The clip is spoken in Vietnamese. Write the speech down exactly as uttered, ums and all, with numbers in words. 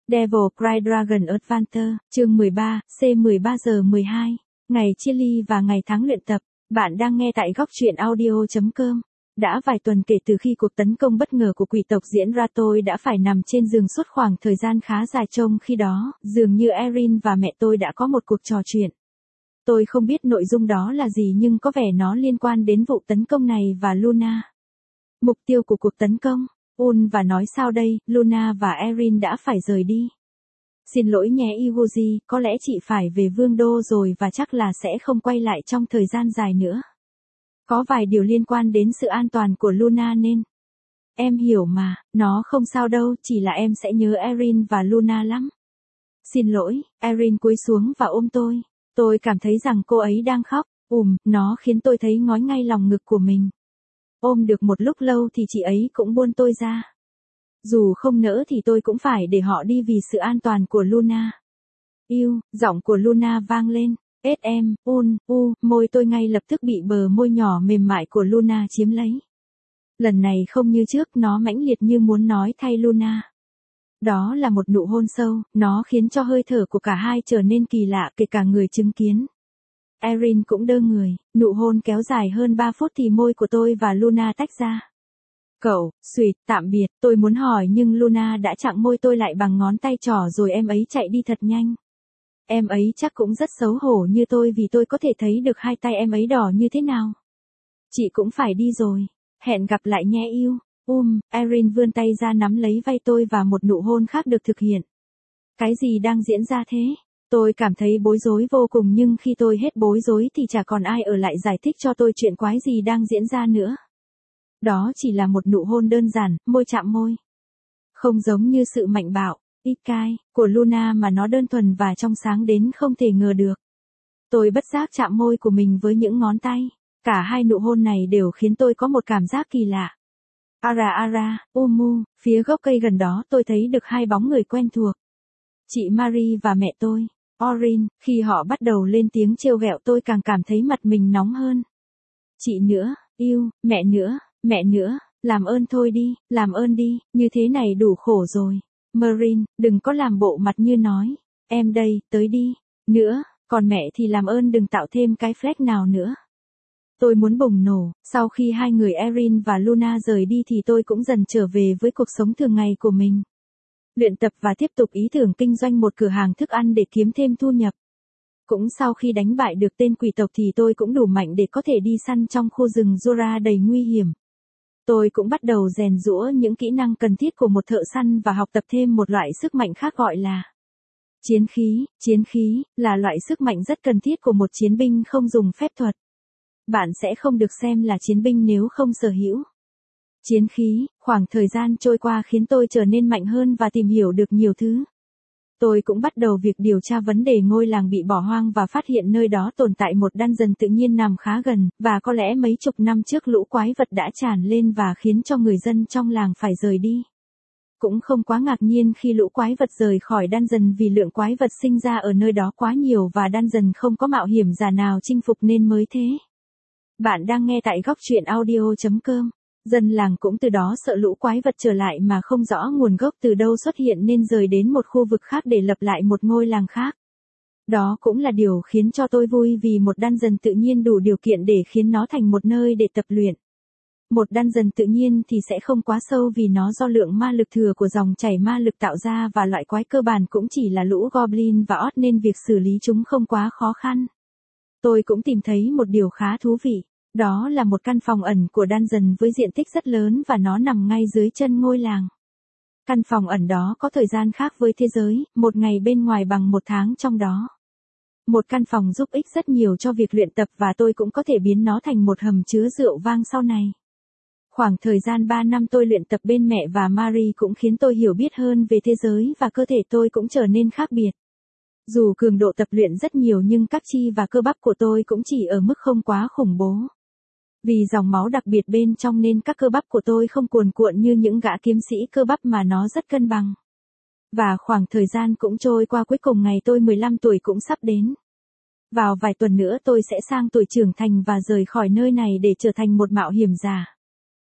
Devil Cry Dragon Adventure, chương mười ba, C mười ba giờ mười hai, ngày chia ly và ngày tháng luyện tập. Bạn đang nghe tại góc truyện audio chấm com. Đã vài tuần kể từ khi cuộc tấn công bất ngờ của quỷ tộc diễn ra, tôi đã phải nằm trên giường suốt khoảng thời gian khá dài. Trong khi đó, dường như Erin và mẹ tôi đã có một cuộc trò chuyện. Tôi không biết nội dung đó là gì, nhưng có vẻ nó liên quan đến vụ tấn công này và Luna. Mục tiêu của cuộc tấn công. Un và nói sao đây, Luna và Erin đã phải rời đi. Xin lỗi nhé Iwoji, có lẽ chị phải về Vương đô rồi và chắc là sẽ không quay lại trong thời gian dài nữa. Có vài điều liên quan đến sự an toàn của Luna nên. Em hiểu mà, nó không sao đâu, chỉ là em sẽ nhớ Erin và Luna lắm. Xin lỗi, Erin cúi xuống và ôm tôi. Tôi cảm thấy rằng cô ấy đang khóc, ùm, nó khiến tôi thấy ngói ngay lòng ngực của mình. Ôm được một lúc lâu thì chị ấy cũng buông tôi ra. Dù không nỡ thì tôi cũng phải để họ đi vì sự an toàn của Luna. Yêu, giọng của Luna vang lên. Ết em, un, u, môi tôi ngay lập tức bị bờ môi nhỏ mềm mại của Luna chiếm lấy. Lần này không như trước, nó mãnh liệt như muốn nói thay Luna. Đó là một nụ hôn sâu, nó khiến cho hơi thở của cả hai trở nên kỳ lạ, kể cả người chứng kiến. Erin cũng đơ người, nụ hôn kéo dài hơn ba phút thì môi của tôi và Luna tách ra. Cậu, Sweet, tạm biệt, tôi muốn hỏi nhưng Luna đã chặn môi tôi lại bằng ngón tay trỏ rồi em ấy chạy đi thật nhanh. Em ấy chắc cũng rất xấu hổ như tôi vì tôi có thể thấy được hai tay em ấy đỏ như thế nào. Chị cũng phải đi rồi, hẹn gặp lại nhé yêu. Um, Erin vươn tay ra nắm lấy vai tôi và một nụ hôn khác được thực hiện. Cái gì đang diễn ra thế? Tôi cảm thấy bối rối vô cùng, nhưng khi tôi hết bối rối thì chả còn ai ở lại giải thích cho tôi chuyện quái gì đang diễn ra nữa. Đó chỉ là một nụ hôn đơn giản, môi chạm môi. Không giống như sự mạnh bạo, ít cay, của Luna mà nó đơn thuần và trong sáng đến không thể ngờ được. Tôi bất giác chạm môi của mình với những ngón tay. Cả hai nụ hôn này đều khiến tôi có một cảm giác kỳ lạ. Ara ara, umu, phía gốc cây gần đó tôi thấy được hai bóng người quen thuộc. Chị Marie và mẹ tôi, Orin, khi họ bắt đầu lên tiếng trêu ghẹo tôi càng cảm thấy mặt mình nóng hơn. Chị nữa, yêu, mẹ nữa, mẹ nữa, làm ơn thôi đi, làm ơn đi, như thế này đủ khổ rồi. Marin, đừng có làm bộ mặt như nói, em đây, tới đi, nữa, còn mẹ thì làm ơn đừng tạo thêm cái flex nào nữa. Tôi muốn bùng nổ, sau khi hai người Erin và Luna rời đi thì tôi cũng dần trở về với cuộc sống thường ngày của mình. Luyện tập và tiếp tục ý tưởng kinh doanh một cửa hàng thức ăn để kiếm thêm thu nhập. Cũng sau khi đánh bại được tên quỷ tộc thì tôi cũng đủ mạnh để có thể đi săn trong khu rừng Zora đầy nguy hiểm. Tôi cũng bắt đầu rèn giũa những kỹ năng cần thiết của một thợ săn và học tập thêm một loại sức mạnh khác gọi là chiến khí. Chiến khí là loại sức mạnh rất cần thiết của một chiến binh không dùng phép thuật. Bạn sẽ không được xem là chiến binh nếu không sở hữu chiến khí. Khoảng thời gian trôi qua khiến tôi trở nên mạnh hơn và tìm hiểu được nhiều thứ. Tôi cũng bắt đầu việc điều tra vấn đề ngôi làng bị bỏ hoang và phát hiện nơi đó tồn tại một dungeon tự nhiên nằm khá gần, và có lẽ mấy chục năm trước lũ quái vật đã tràn lên và khiến cho người dân trong làng phải rời đi. Cũng không quá ngạc nhiên khi lũ quái vật rời khỏi dungeon vì lượng quái vật sinh ra ở nơi đó quá nhiều và dungeon không có mạo hiểm giả nào chinh phục nên mới thế. Bạn đang nghe tại góc truyện audio chấm com. Dân làng cũng từ đó sợ lũ quái vật trở lại mà không rõ nguồn gốc từ đâu xuất hiện nên rời đến một khu vực khác để lập lại một ngôi làng khác. Đó cũng là điều khiến cho tôi vui vì một dungeon tự nhiên đủ điều kiện để khiến nó thành một nơi để tập luyện. Một dungeon tự nhiên thì sẽ không quá sâu vì nó do lượng ma lực thừa của dòng chảy ma lực tạo ra và loại quái cơ bản cũng chỉ là lũ goblin và ot nên việc xử lý chúng không quá khó khăn. Tôi cũng tìm thấy một điều khá thú vị. Đó là một căn phòng ẩn của dungeon với diện tích rất lớn và nó nằm ngay dưới chân ngôi làng. Căn phòng ẩn đó có thời gian khác với thế giới, một ngày bên ngoài bằng một tháng trong đó. Một căn phòng giúp ích rất nhiều cho việc luyện tập và tôi cũng có thể biến nó thành một hầm chứa rượu vang sau này. Khoảng thời gian ba năm tôi luyện tập bên mẹ và Marie cũng khiến tôi hiểu biết hơn về thế giới và cơ thể tôi cũng trở nên khác biệt. Dù cường độ tập luyện rất nhiều nhưng các chi và cơ bắp của tôi cũng chỉ ở mức không quá khủng bố. Vì dòng máu đặc biệt bên trong nên các cơ bắp của tôi không cuồn cuộn như những gã kiếm sĩ cơ bắp mà nó rất cân bằng. Và khoảng thời gian cũng trôi qua, cuối cùng ngày tôi mười lăm tuổi cũng sắp đến. Vào vài tuần nữa tôi sẽ sang tuổi trưởng thành và rời khỏi nơi này để trở thành một mạo hiểm giả.